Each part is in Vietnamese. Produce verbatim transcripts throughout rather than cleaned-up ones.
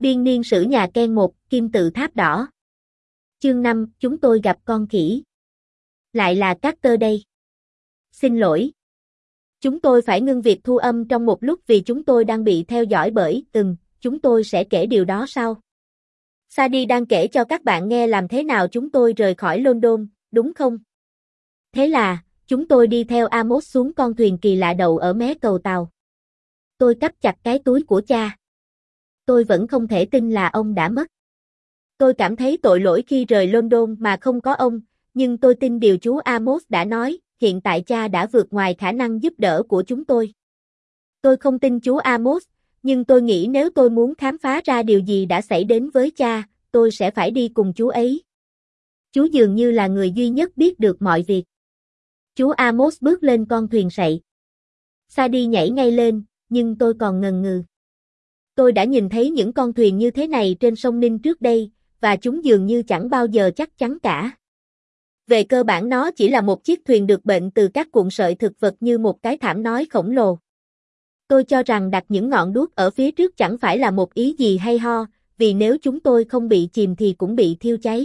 Biên niên sử nhà Ken một, kim tự tháp đỏ. Chương năm, chúng tôi gặp con khỉ. Lại là Carter đây. Xin lỗi. Chúng tôi phải ngưng việc thu âm trong một lúc vì chúng tôi đang bị theo dõi bởi, từng, chúng tôi sẽ kể điều đó sau. Sadie đang kể cho các bạn nghe làm thế nào chúng tôi rời khỏi London, đúng không? Thế là, chúng tôi đi theo Amos xuống con thuyền kỳ lạ đậu ở mé cầu tàu. Tôi cắp chặt cái túi của cha. Tôi vẫn không thể tin là ông đã mất. Tôi cảm thấy tội lỗi khi rời London mà không có ông, nhưng tôi tin điều chú Amos đã nói, hiện tại cha đã vượt ngoài khả năng giúp đỡ của chúng tôi. Tôi không tin chú Amos, nhưng tôi nghĩ nếu tôi muốn khám phá ra điều gì đã xảy đến với cha, tôi sẽ phải đi cùng chú ấy. Chú dường như là người duy nhất biết được mọi việc. Chú Amos bước lên con thuyền sậy. Sadie nhảy ngay lên, nhưng tôi còn ngần ngừ. Tôi đã nhìn thấy những con thuyền như thế này trên sông Ninh trước đây, và chúng dường như chẳng bao giờ chắc chắn cả. Về cơ bản nó chỉ là một chiếc thuyền được bệnh từ các cuộn sợi thực vật như một cái thảm nói khổng lồ. Tôi cho rằng đặt những ngọn đuốc ở phía trước chẳng phải là một ý gì hay ho, vì nếu chúng tôi không bị chìm thì cũng bị thiêu cháy.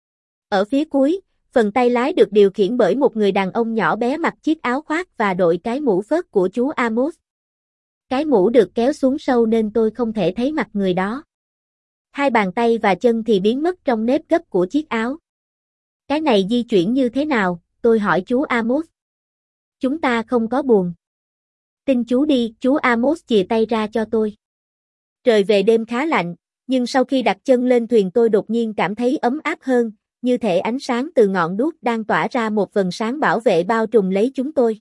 Ở phía cuối, phần tay lái được điều khiển bởi một người đàn ông nhỏ bé mặc chiếc áo khoác và đội cái mũ phớt của chú Amos. Cái mũ được kéo xuống sâu nên tôi không thể thấy mặt người đó. Hai bàn tay và chân thì biến mất trong nếp gấp của chiếc áo. Cái này di chuyển như thế nào? Tôi hỏi chú Amos. Chúng ta không có buồm. Tin chú đi, chú Amos chìa tay ra cho tôi. Trời về đêm khá lạnh, nhưng sau khi đặt chân lên thuyền tôi đột nhiên cảm thấy ấm áp hơn, như thể ánh sáng từ ngọn đuốc đang tỏa ra một vầng sáng bảo vệ bao trùm lấy chúng tôi.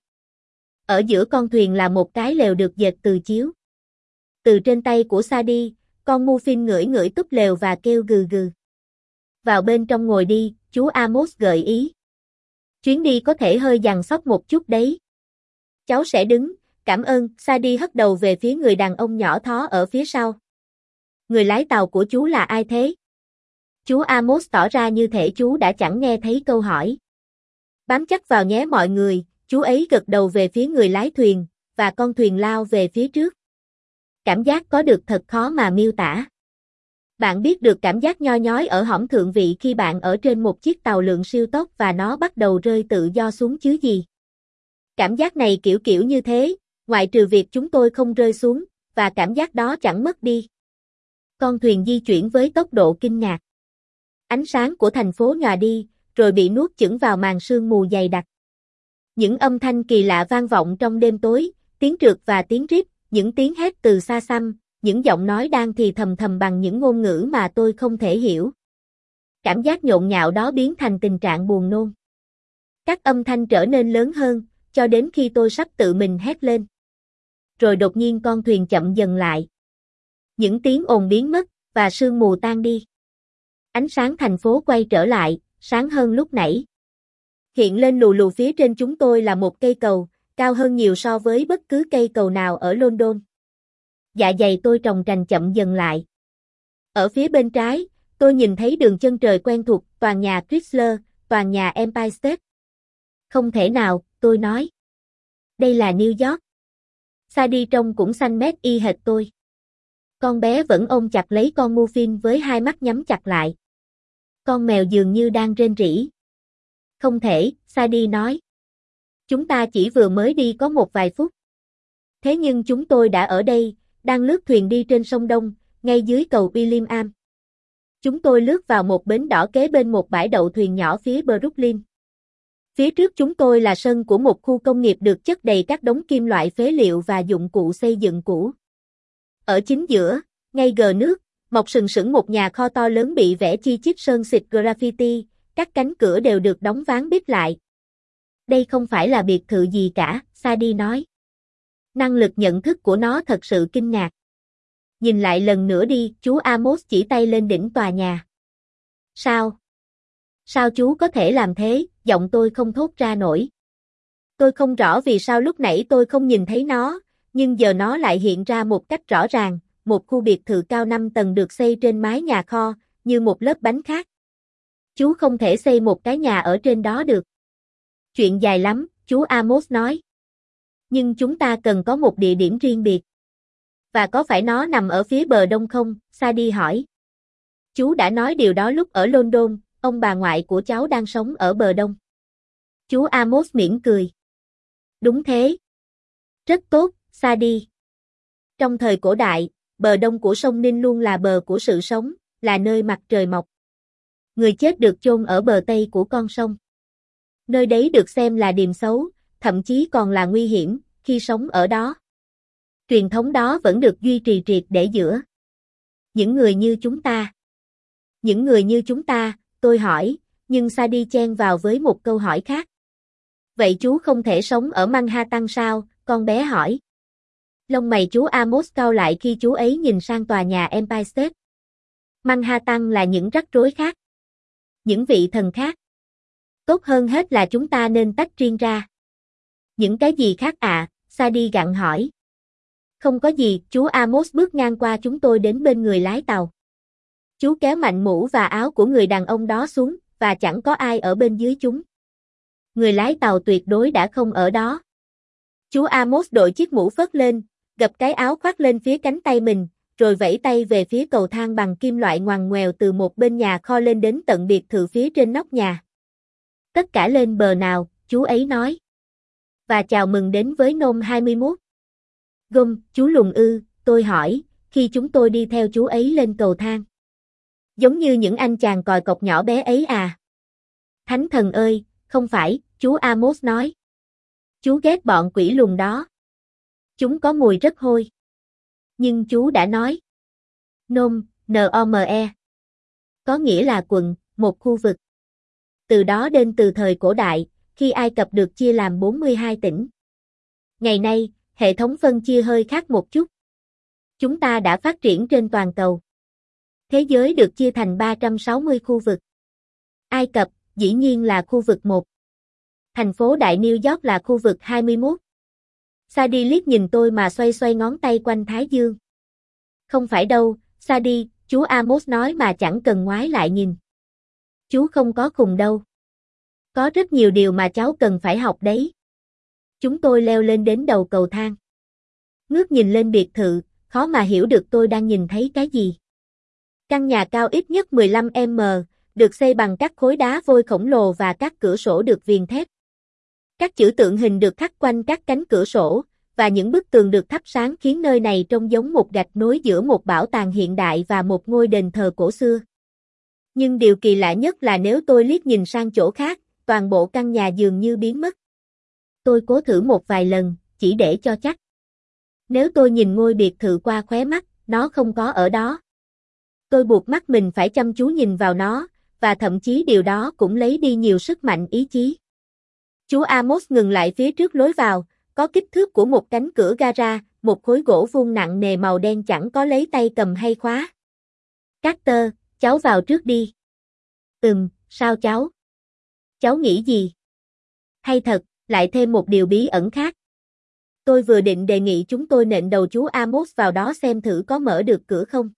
Ở giữa con thuyền là một cái lều được dệt từ chiếu. Từ trên tay của Sadie, con Muffin ngửi ngửi túp lều và kêu gừ gừ. Vào bên trong ngồi đi, chú Amos gợi ý. Chuyến đi có thể hơi giằng xóc một chút đấy. Cháu sẽ đứng, cảm ơn, Sadie hất đầu về phía người đàn ông nhỏ thó ở phía sau. Người lái tàu của chú là ai thế? Chú Amos tỏ ra như thể chú đã chẳng nghe thấy câu hỏi. Bám chắc vào nhé mọi người, chú ấy gật đầu về phía người lái thuyền, và con thuyền lao về phía trước. Cảm giác có được thật khó mà miêu tả. Bạn biết được cảm giác nho nhói ở hõm thượng vị khi bạn ở trên một chiếc tàu lượn siêu tốc và nó bắt đầu rơi tự do xuống chứ gì. Cảm giác này kiểu kiểu như thế, ngoại trừ việc chúng tôi không rơi xuống, và cảm giác đó chẳng mất đi. Con thuyền di chuyển với tốc độ kinh ngạc. Ánh sáng của thành phố nhòa đi, rồi bị nuốt chửng vào màn sương mù dày đặc. Những âm thanh kỳ lạ vang vọng trong đêm tối, tiếng trượt và tiếng rít, những tiếng hét từ xa xăm, những giọng nói đang thì thầm thầm bằng những ngôn ngữ mà tôi không thể hiểu. Cảm giác nhộn nhạo đó biến thành tình trạng buồn nôn. Các âm thanh trở nên lớn hơn, cho đến khi tôi sắp tự mình hét lên. Rồi đột nhiên con thuyền chậm dần lại. Những tiếng ồn biến mất, và sương mù tan đi. Ánh sáng thành phố quay trở lại, sáng hơn lúc nãy. Hiện lên lù lù phía trên chúng tôi là một cây cầu, cao hơn nhiều so với bất cứ cây cầu nào ở London. Dạ dày tôi tròng trành chậm dần lại. Ở phía bên trái, tôi nhìn thấy đường chân trời quen thuộc, tòa nhà Chrysler, tòa nhà Empire State. Không thể nào, tôi nói. Đây là New York. Sadie trông cũng xanh mét y hệt tôi. Con bé vẫn ôm chặt lấy con Muffin với hai mắt nhắm chặt lại. Con mèo dường như đang rên rỉ. Không thể, Sadie nói. Chúng ta chỉ vừa mới đi có một vài phút. Thế nhưng chúng tôi đã ở đây, đang lướt thuyền đi trên sông Đông, ngay dưới cầu William. Chúng tôi lướt vào một bến đỏ kế bên một bãi đậu thuyền nhỏ phía Brooklyn. Phía trước chúng tôi là sân của một khu công nghiệp được chất đầy các đống kim loại phế liệu và dụng cụ xây dựng cũ. Ở chính giữa, ngay gờ nước, mọc sừng sững một nhà kho to lớn bị vẽ chi chít sơn xịt graffiti, các cánh cửa đều được đóng ván bít lại. Đây không phải là biệt thự gì cả, Sadie nói. Năng lực nhận thức của nó thật sự kinh ngạc. Nhìn lại lần nữa đi, chú Amos chỉ tay lên đỉnh tòa nhà. Sao? Sao chú có thể làm thế? Giọng tôi không thốt ra nổi. Tôi không rõ vì sao lúc nãy tôi không nhìn thấy nó, nhưng giờ nó lại hiện ra một cách rõ ràng, một khu biệt thự cao năm tầng được xây trên mái nhà kho, như một lớp bánh khác. Chú không thể xây một cái nhà ở trên đó được. Chuyện dài lắm, chú Amos nói. Nhưng chúng ta cần có một địa điểm riêng biệt. Và có phải nó nằm ở phía bờ đông không? Sadie hỏi. Chú đã nói điều đó lúc ở London, ông bà ngoại của cháu đang sống ở bờ đông. Chú Amos mỉm cười. Đúng thế. Rất tốt, Sadie. Trong thời cổ đại, bờ đông của sông Ninh luôn là bờ của sự sống, là nơi mặt trời mọc. Người chết được chôn ở bờ tây của con sông. Nơi đấy được xem là điềm xấu, thậm chí còn là nguy hiểm, khi sống ở đó. Truyền thống đó vẫn được duy trì triệt để giữa những người như chúng ta. Những người như chúng ta, tôi hỏi, nhưng Sadie chen vào với một câu hỏi khác. Vậy chú không thể sống ở Manhattan sao? Con bé hỏi. Lông mày chú Amos cau lại khi chú ấy nhìn sang tòa nhà Empire State. Manhattan là những rắc rối khác. Những vị thần khác. Tốt hơn hết là chúng ta nên tách riêng ra. Những cái gì khác ạ? À? Sadie gặng hỏi. Không có gì, chú Amos bước ngang qua chúng tôi đến bên người lái tàu. Chú kéo mạnh mũ và áo của người đàn ông đó xuống, và chẳng có ai ở bên dưới chúng. Người lái tàu tuyệt đối đã không ở đó. Chú Amos đội chiếc mũ phớt lên, gập cái áo khoác lên phía cánh tay mình, rồi vẫy tay về phía cầu thang bằng kim loại ngoằn ngoèo từ một bên nhà kho lên đến tận biệt thự phía trên nóc nhà. Tất cả lên bờ nào, chú ấy nói. Và chào mừng đến với Nôm hai mươi mốt. Gum, chú lùn ư, tôi hỏi, khi chúng tôi đi theo chú ấy lên cầu thang. Giống như những anh chàng còi cọc nhỏ bé ấy à? Thánh thần ơi, không phải, chú Amos nói. Chú ghét bọn quỷ lùn đó. Chúng có mùi rất hôi. Nhưng chú đã nói. Nôm, N-O-M-E. Có nghĩa là quận, một khu vực. Từ đó đến từ thời cổ đại, khi Ai Cập được chia làm bốn mươi hai tỉnh. Ngày nay, hệ thống phân chia hơi khác một chút. Chúng ta đã phát triển trên toàn cầu. Thế giới được chia thành ba trăm sáu mươi khu vực. Ai Cập, dĩ nhiên là khu vực một. Thành phố Đại New York là khu vực hai mươi mốt. Sadie liếc nhìn tôi mà xoay xoay ngón tay quanh thái dương. Không phải đâu, Sadie, chú Amos nói mà chẳng cần ngoái lại nhìn. Chú không có khùng đâu. Có rất nhiều điều mà cháu cần phải học đấy. Chúng tôi leo lên đến đầu cầu thang. Ngước nhìn lên biệt thự, khó mà hiểu được tôi đang nhìn thấy cái gì. Căn nhà cao ít nhất mười lăm mét, được xây bằng các khối đá vôi khổng lồ và các cửa sổ được viền thép. Các chữ tượng hình được khắc quanh các cánh cửa sổ, và những bức tường được thắp sáng khiến nơi này trông giống một gạch nối giữa một bảo tàng hiện đại và một ngôi đền thờ cổ xưa. Nhưng điều kỳ lạ nhất là nếu tôi liếc nhìn sang chỗ khác, toàn bộ căn nhà dường như biến mất. Tôi cố thử một vài lần, chỉ để cho chắc. Nếu tôi nhìn ngôi biệt thự qua khóe mắt, nó không có ở đó. Tôi buộc mắt mình phải chăm chú nhìn vào nó, và thậm chí điều đó cũng lấy đi nhiều sức mạnh ý chí. Chú Amos ngừng lại phía trước lối vào, có kích thước của một cánh cửa gara, một khối gỗ vuông nặng nề màu đen chẳng có lấy tay cầm hay khóa. Carter, cháu vào trước đi. Ừm, sao cháu? Cháu nghĩ gì? Hay thật, lại thêm một điều bí ẩn khác. Tôi vừa định đề nghị chúng tôi nện đầu chú Amos vào đó xem thử có mở được cửa không.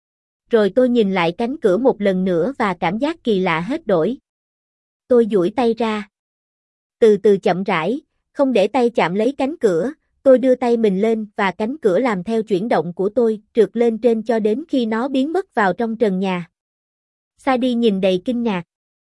Rồi tôi nhìn lại cánh cửa một lần nữa và cảm giác kỳ lạ hết đổi. Tôi duỗi tay ra. Từ từ chậm rãi, không để tay chạm lấy cánh cửa, tôi đưa tay mình lên và cánh cửa làm theo chuyển động của tôi, trượt lên trên cho đến khi nó biến mất vào trong trần nhà. Sadie nhìn đầy kinh ngạc.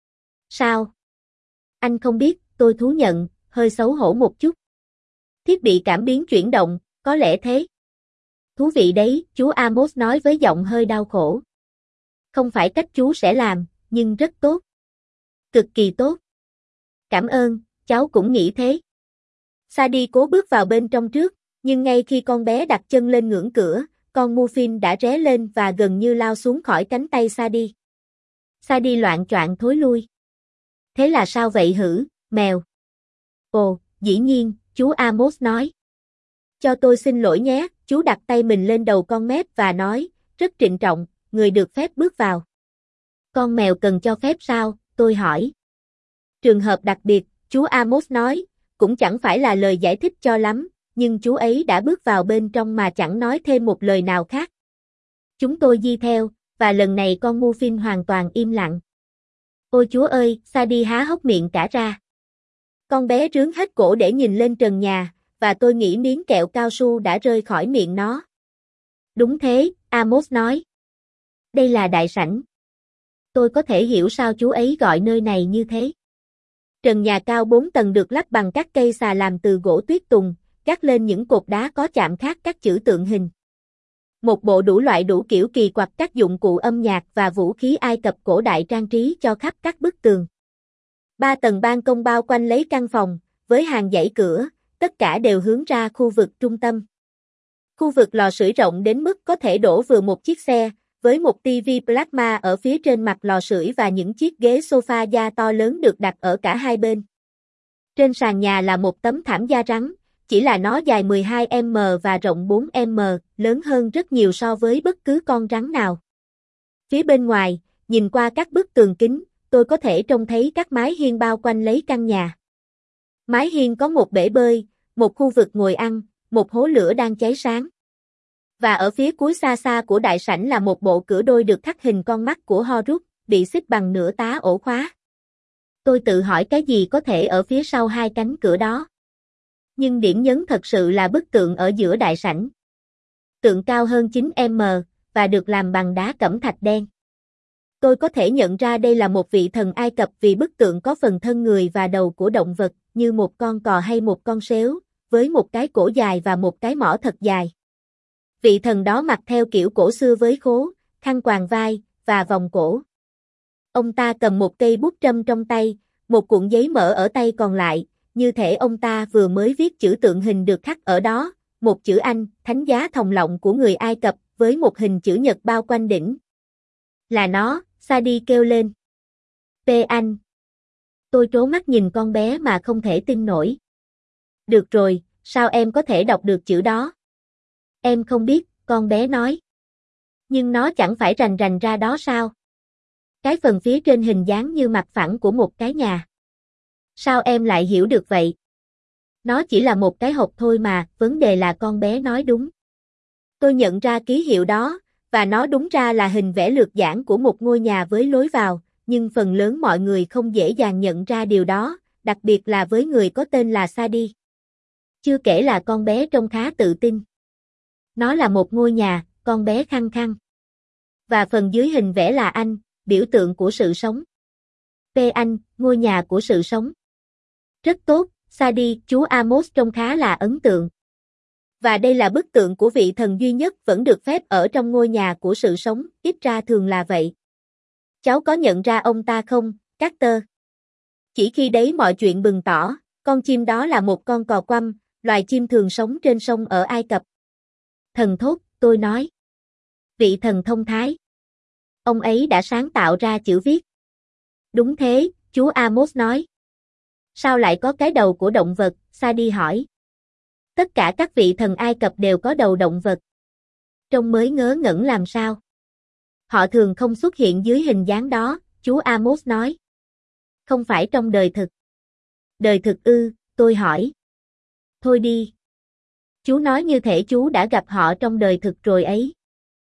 Sao? Anh không biết, tôi thú nhận, hơi xấu hổ một chút. Thiết bị cảm biến chuyển động, có lẽ thế. Thú vị đấy, chú Amos nói với giọng hơi đau khổ. Không phải cách chú sẽ làm, nhưng rất tốt. Cực kỳ tốt. Cảm ơn, cháu cũng nghĩ thế. Sadie cố bước vào bên trong trước, nhưng ngay khi con bé đặt chân lên ngưỡng cửa, con Muffin đã ré lên và gần như lao xuống khỏi cánh tay Sadie. Sadie loạng choạng thối lui. Thế là sao vậy hử, mèo? Ồ, dĩ nhiên, chú Amos nói. Cho tôi xin lỗi nhé, chú đặt tay mình lên đầu con mép và nói, rất trịnh trọng, người được phép bước vào. Con mèo cần cho phép sao, tôi hỏi. Trường hợp đặc biệt, chú Amos nói, cũng chẳng phải là lời giải thích cho lắm, nhưng chú ấy đã bước vào bên trong mà chẳng nói thêm một lời nào khác. Chúng tôi di theo, và lần này con Muffin hoàn toàn im lặng. Ôi chúa ơi, Sadie há hốc miệng cả ra. Con bé rướn hết cổ để nhìn lên trần nhà, và tôi nghĩ miếng kẹo cao su đã rơi khỏi miệng nó. Đúng thế, Amos nói. Đây là đại sảnh. Tôi có thể hiểu sao chú ấy gọi nơi này như thế. Trần nhà cao bốn tầng được lắp bằng các cây xà làm từ gỗ tuyết tùng, gác lên những cột đá có chạm khắc các chữ tượng hình. Một bộ đủ loại đủ kiểu kỳ quặc các dụng cụ âm nhạc và vũ khí Ai Cập cổ đại trang trí cho khắp các bức tường. Ba tầng ban công bao quanh lấy căn phòng, với hàng dãy cửa, tất cả đều hướng ra khu vực trung tâm. Khu vực lò sưởi rộng đến mức có thể đổ vừa một chiếc xe, với một ti vi plasma ở phía trên mặt lò sưởi và những chiếc ghế sofa da to lớn được đặt ở cả hai bên. Trên sàn nhà là một tấm thảm da rắn, chỉ là nó dài mười hai mi li mét và rộng bốn mi li mét, lớn hơn rất nhiều so với bất cứ con rắn nào. Phía bên ngoài, nhìn qua các bức tường kính, tôi có thể trông thấy các mái hiên bao quanh lấy căn nhà. Mái hiên có một bể bơi, một khu vực ngồi ăn, một hố lửa đang cháy sáng. Và ở phía cuối xa xa của đại sảnh là một bộ cửa đôi được khắc hình con mắt của Horus, bị xích bằng nửa tá ổ khóa. Tôi tự hỏi cái gì có thể ở phía sau hai cánh cửa đó. Nhưng điểm nhấn thật sự là bức tượng ở giữa đại sảnh. Tượng cao hơn chín mi li mét, và được làm bằng đá cẩm thạch đen. Tôi có thể nhận ra đây là một vị thần Ai Cập vì bức tượng có phần thân người và đầu của động vật, như một con cò hay một con sếu, với một cái cổ dài và một cái mỏ thật dài. Vị thần đó mặc theo kiểu cổ xưa với khố, khăn quàng vai, và vòng cổ. Ông ta cầm một cây bút trâm trong tay, một cuộn giấy mỡ ở tay còn lại, như thể ông ta vừa mới viết chữ tượng hình được khắc ở đó, một chữ Anh, thánh giá thòng lọng của người Ai Cập, với một hình chữ nhật bao quanh đỉnh. Là nó, Sadie kêu lên. P. Anh. Tôi trố mắt nhìn con bé mà không thể tin nổi. Được rồi, sao em có thể đọc được chữ đó? Em không biết, con bé nói. Nhưng nó chẳng phải rành rành ra đó sao? Cái phần phía trên hình dáng như mặt phẳng của một cái nhà. Sao em lại hiểu được vậy? Nó chỉ là một cái hộp thôi mà, vấn đề là con bé nói đúng. Tôi nhận ra ký hiệu đó, và nó đúng ra là hình vẽ lược giản của một ngôi nhà với lối vào, nhưng phần lớn mọi người không dễ dàng nhận ra điều đó, đặc biệt là với người có tên là Sadie. Chưa kể là con bé trông khá tự tin. Nó là một ngôi nhà, con bé khăng khăng. Và phần dưới hình vẽ là anh, biểu tượng của sự sống. P. Anh, ngôi nhà của sự sống. Rất tốt, Sadie, chú Amos trông khá là ấn tượng. Và đây là bức tượng của vị thần duy nhất vẫn được phép ở trong ngôi nhà của sự sống, ít ra thường là vậy. Cháu có nhận ra ông ta không, Carter? Chỉ khi đấy mọi chuyện bừng tỏ, con chim đó là một con cò quăm, loài chim thường sống trên sông ở Ai Cập. Thần thốt, tôi nói. Vị thần thông thái. Ông ấy đã sáng tạo ra chữ viết. Đúng thế, chú Amos nói. Sao lại có cái đầu của động vật, Sadie hỏi. Tất cả các vị thần Ai Cập đều có đầu động vật. Trông mới ngớ ngẩn làm sao. Họ thường không xuất hiện dưới hình dáng đó, chú Amos nói. Không phải trong đời thực. Đời thực ư, tôi hỏi. Thôi đi. Chú nói như thể chú đã gặp họ trong đời thực rồi ấy.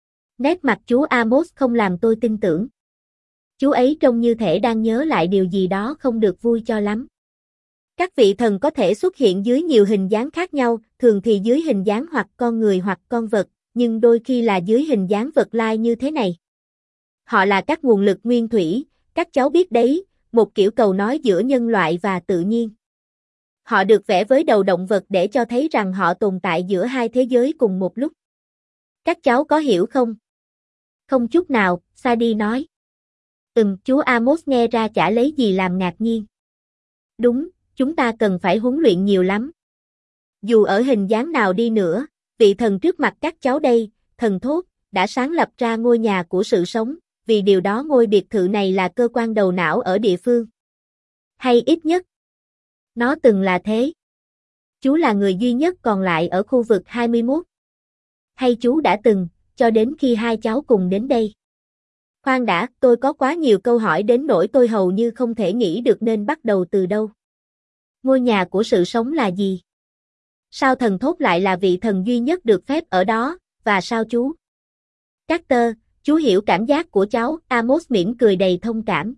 Nét mặt chú Amos không làm tôi tin tưởng. Chú ấy trông như thể đang nhớ lại điều gì đó không được vui cho lắm. Các vị thần có thể xuất hiện dưới nhiều hình dáng khác nhau, thường thì dưới hình dáng hoặc con người hoặc con vật, nhưng đôi khi là dưới hình dáng vật lai như thế này. Họ là các nguồn lực nguyên thủy, các cháu biết đấy, một kiểu cầu nói giữa nhân loại và tự nhiên. Họ được vẽ với đầu động vật để cho thấy rằng họ tồn tại giữa hai thế giới cùng một lúc. Các cháu có hiểu không? Không chút nào, Sadie nói. Ừm, chú Amos nghe ra chả lấy gì làm ngạc nhiên. Đúng, chúng ta cần phải huấn luyện nhiều lắm. Dù ở hình dáng nào đi nữa, vị thần trước mặt các cháu đây, thần thốt, đã sáng lập ra ngôi nhà của sự sống, vì điều đó ngôi biệt thự này là cơ quan đầu não ở địa phương. Hay ít nhất, nó từng là thế. Chú là người duy nhất còn lại ở khu vực hai mươi mốt. Hay chú đã từng, cho đến khi hai cháu cùng đến đây. Khoan đã, tôi có quá nhiều câu hỏi đến nỗi tôi hầu như không thể nghĩ được nên bắt đầu từ đâu. Ngôi nhà của sự sống là gì? Sao thần thốt lại là vị thần duy nhất được phép ở đó, và sao chú? Carter, chú hiểu cảm giác của cháu, Amos mỉm cười đầy thông cảm.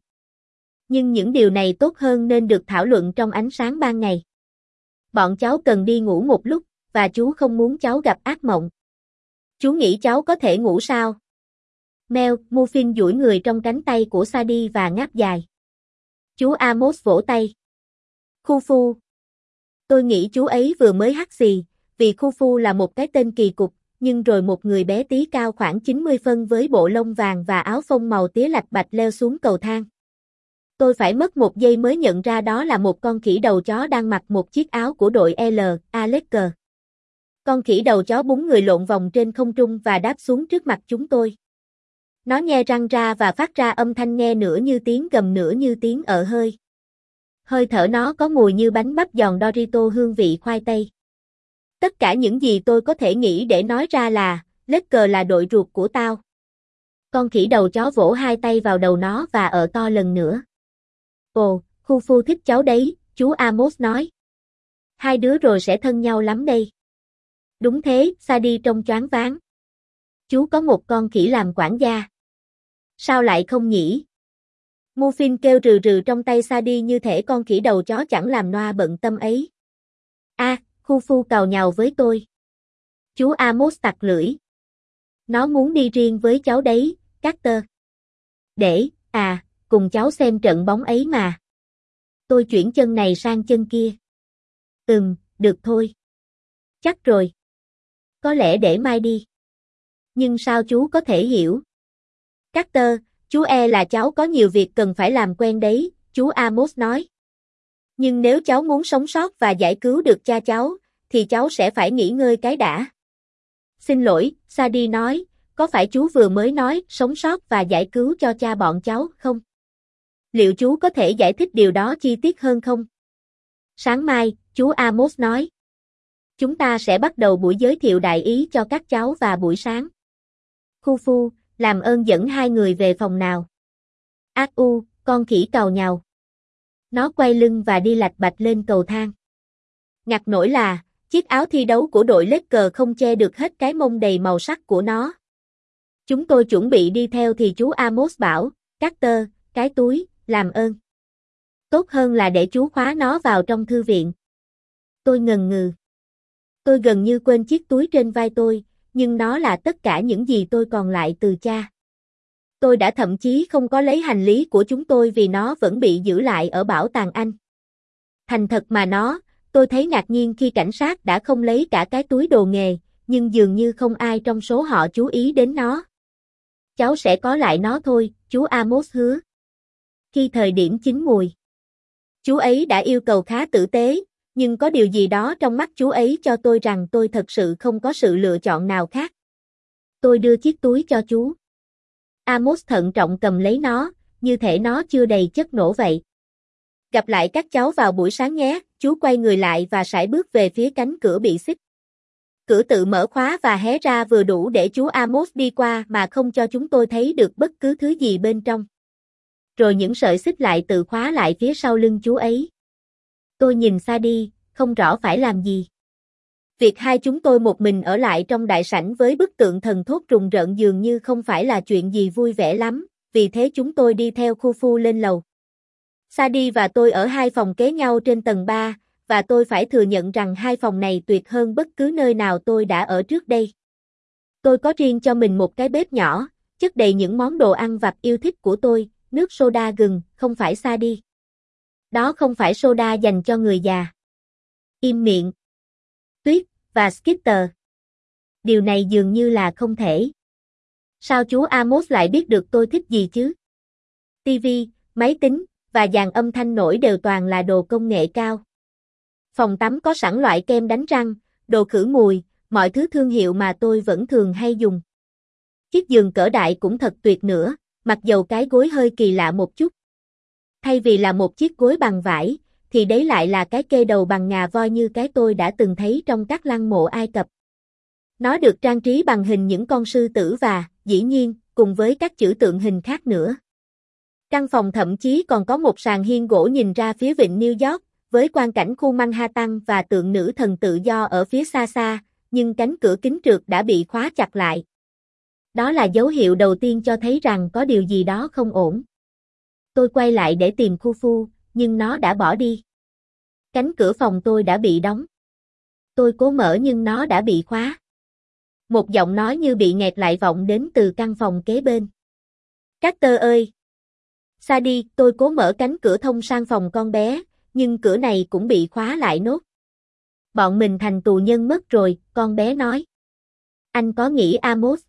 Nhưng những điều này tốt hơn nên được thảo luận trong ánh sáng ban ngày. Bọn cháu cần đi ngủ một lúc, và chú không muốn cháu gặp ác mộng. Chú nghĩ cháu có thể ngủ sao? Mel, Muffin duỗi người trong cánh tay của Sadie và ngáp dài. Chú Amos vỗ tay. Khufu. Tôi nghĩ chú ấy vừa mới hắt xì, vì Khufu là một cái tên kỳ cục, nhưng rồi một người bé tí cao khoảng chín mươi phân với bộ lông vàng và áo phông màu tía lạch bạch leo xuống cầu thang. Tôi phải mất một giây mới nhận ra đó là một con khỉ đầu chó đang mặc một chiếc áo của đội L A Lakers. Con khỉ đầu chó búng người lộn vòng trên không trung và đáp xuống trước mặt chúng tôi. Nó nhe răng ra và phát ra âm thanh nghe nửa như tiếng gầm nửa như tiếng ợ hơi. Hơi thở nó có mùi như bánh bắp giòn Dorito hương vị khoai tây. Tất cả những gì tôi có thể nghĩ để nói ra là, Lakers là đội ruột của tao. Con khỉ đầu chó vỗ hai tay vào đầu nó và ợ to lần nữa. Ồ, Khufu thích cháu đấy, chú Amos nói. Hai đứa rồi sẽ thân nhau lắm đây. Đúng thế, Sadie trông choáng váng. Chú có một con khỉ làm quản gia. Sao lại không nhỉ? Muffin kêu rừ rừ trong tay Sadie như thể con khỉ đầu chó chẳng làm noa bận tâm ấy. A, à, Khufu càu nhàu với tôi. Chú Amos tặc lưỡi. Nó muốn đi riêng với cháu đấy, Carter. Để, à, cùng cháu xem trận bóng ấy mà. Tôi chuyển chân này sang chân kia. Ừm, được thôi. Chắc rồi. Có lẽ để mai đi. Nhưng sao chú có thể hiểu? Carter, chú e là cháu có nhiều việc cần phải làm quen đấy, chú Amos nói. Nhưng nếu cháu muốn sống sót và giải cứu được cha cháu, thì cháu sẽ phải nghỉ ngơi cái đã. Xin lỗi, Sadie nói, có phải chú vừa mới nói sống sót và giải cứu cho cha bọn cháu không? Liệu chú có thể giải thích điều đó chi tiết hơn không? Sáng mai, chú Amos nói. Chúng ta sẽ bắt đầu buổi giới thiệu đại ý cho các cháu vào buổi sáng. Khufu, làm ơn dẫn hai người về phòng nào. Ác u, con khỉ càu nhàu. Nó quay lưng và đi lạch bạch lên cầu thang. Ngặt nổi là, chiếc áo thi đấu của đội Lakers không che được hết cái mông đầy màu sắc của nó. Chúng tôi chuẩn bị đi theo thì chú Amos bảo, Carter, cái túi, làm ơn. Tốt hơn là để chú khóa nó vào trong thư viện. Tôi ngần ngừ. Tôi gần như quên chiếc túi trên vai tôi, nhưng nó là tất cả những gì tôi còn lại từ cha. Tôi đã thậm chí không có lấy hành lý của chúng tôi vì nó vẫn bị giữ lại ở bảo tàng Anh. Thành thật mà nó, tôi thấy ngạc nhiên khi cảnh sát đã không lấy cả cái túi đồ nghề, nhưng dường như không ai trong số họ chú ý đến nó. Cháu sẽ có lại nó thôi, chú Amos hứa. Khi thời điểm chín mùi. Chú ấy đã yêu cầu khá tử tế, nhưng có điều gì đó trong mắt chú ấy cho tôi rằng tôi thật sự không có sự lựa chọn nào khác. Tôi đưa chiếc túi cho chú. Amos thận trọng cầm lấy nó, như thể nó chưa đầy chất nổ vậy. Gặp lại các cháu vào buổi sáng nhé, chú quay người lại và sải bước về phía cánh cửa bị xích. Cửa tự mở khóa và hé ra vừa đủ để chú Amos đi qua mà không cho chúng tôi thấy được bất cứ thứ gì bên trong. Rồi những sợi xích lại tự khóa lại phía sau lưng chú ấy. Tôi nhìn Sadie, không rõ phải làm gì. Việc hai chúng tôi một mình ở lại trong đại sảnh với bức tượng thần thốt rùng rợn dường như không phải là chuyện gì vui vẻ lắm, vì thế chúng tôi đi theo Khufu lên lầu. Sadie và tôi ở hai phòng kế nhau trên tầng ba, và tôi phải thừa nhận rằng hai phòng này tuyệt hơn bất cứ nơi nào tôi đã ở trước đây. Tôi có riêng cho mình một cái bếp nhỏ, chất đầy những món đồ ăn vặt yêu thích của tôi, nước soda gừng, không phải Sadie. Đó không phải soda dành cho người già. Im miệng. Tuyết, và Skitter. Điều này dường như là không thể. Sao chú Amos lại biết được tôi thích gì chứ? ti vi, máy tính, và dàn âm thanh nổi đều toàn là đồ công nghệ cao. Phòng tắm có sẵn loại kem đánh răng, đồ khử mùi, mọi thứ thương hiệu mà tôi vẫn thường hay dùng. Chiếc giường cỡ đại cũng thật tuyệt nữa, mặc dầu cái gối hơi kỳ lạ một chút. Thay vì là một chiếc gối bằng vải, thì đấy lại là cái kê đầu bằng ngà voi như cái tôi đã từng thấy trong các lăng mộ Ai Cập. Nó được trang trí bằng hình những con sư tử và, dĩ nhiên, cùng với các chữ tượng hình khác nữa. Căn phòng thậm chí còn có một sàn hiên gỗ nhìn ra phía vịnh New York, với quang cảnh khu Manhattan và tượng nữ thần tự do ở phía xa xa, nhưng cánh cửa kính trượt đã bị khóa chặt lại. Đó là dấu hiệu đầu tiên cho thấy rằng có điều gì đó không ổn. Tôi quay lại để tìm Khufu, nhưng nó đã bỏ đi. Cánh cửa phòng tôi đã bị đóng. Tôi cố mở nhưng nó đã bị khóa. Một giọng nói như bị nghẹt lại vọng đến từ căn phòng kế bên. Carter ơi! Sadie, tôi cố mở cánh cửa thông sang phòng con bé, nhưng cửa này cũng bị khóa lại nốt. Bọn mình thành tù nhân mất rồi, con bé nói. Anh có nghĩ Amos?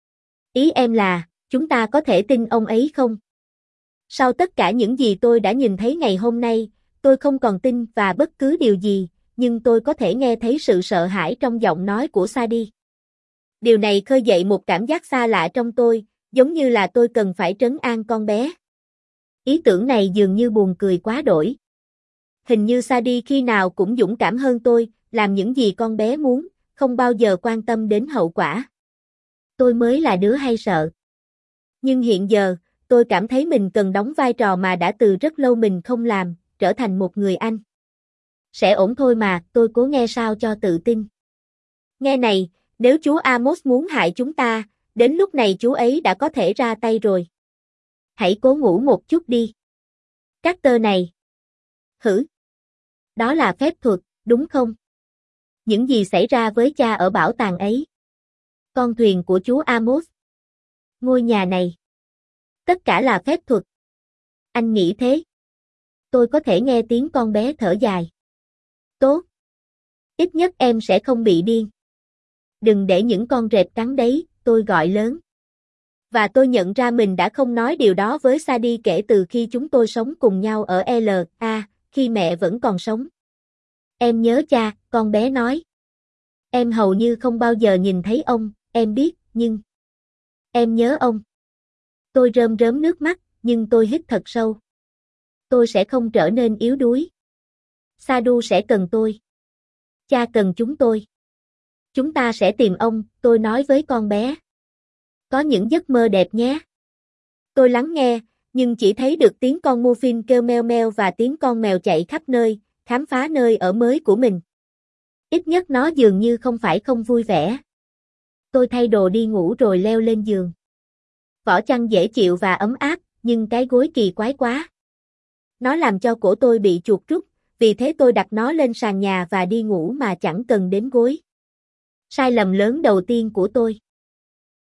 Ý em là, chúng ta có thể tin ông ấy không? Sau tất cả những gì tôi đã nhìn thấy ngày hôm nay, tôi không còn tin và bất cứ điều gì, nhưng tôi có thể nghe thấy sự sợ hãi trong giọng nói của Sadie. Điều này khơi dậy một cảm giác xa lạ trong tôi, giống như là tôi cần phải trấn an con bé. Ý tưởng này dường như buồn cười quá đỗi. Hình như Sadie khi nào cũng dũng cảm hơn tôi, làm những gì con bé muốn, không bao giờ quan tâm đến hậu quả. Tôi mới là đứa hay sợ. Nhưng hiện giờ, tôi cảm thấy mình cần đóng vai trò mà đã từ rất lâu mình không làm, trở thành một người anh. Sẽ ổn thôi mà, tôi cố nghe sao cho tự tin. Nghe này, nếu chú Amos muốn hại chúng ta, đến lúc này chú ấy đã có thể ra tay rồi. Hãy cố ngủ một chút đi. Carter này. Hử? Đó là phép thuật, đúng không? Những gì xảy ra với cha ở bảo tàng ấy? Con thuyền của chú Amos. Ngôi nhà này. Tất cả là phép thuật. Anh nghĩ thế? Tôi có thể nghe tiếng con bé thở dài. Tốt. Ít nhất em sẽ không bị điên. Đừng để những con rệp cắn đấy, tôi gọi lớn. Và tôi nhận ra mình đã không nói điều đó với Sadie kể từ khi chúng tôi sống cùng nhau ở lờ a, khi mẹ vẫn còn sống. Em nhớ cha, con bé nói. Em hầu như không bao giờ nhìn thấy ông, em biết, nhưng... Em nhớ ông. Tôi rơm rớm nước mắt, nhưng tôi hít thật sâu. Tôi sẽ không trở nên yếu đuối. Sadu sẽ cần tôi. Cha cần chúng tôi. Chúng ta sẽ tìm ông, tôi nói với con bé. Có những giấc mơ đẹp nhé. Tôi lắng nghe, nhưng chỉ thấy được tiếng con Muffin kêu meo meo và tiếng con mèo chạy khắp nơi, khám phá nơi ở mới của mình. Ít nhất nó dường như không phải không vui vẻ. Tôi thay đồ đi ngủ rồi leo lên giường. Vỏ chăn dễ chịu và ấm áp, nhưng cái gối kỳ quái quá. Nó làm cho cổ tôi bị chuột rút, vì thế tôi đặt nó lên sàn nhà và đi ngủ mà chẳng cần đến gối. Sai lầm lớn đầu tiên của tôi.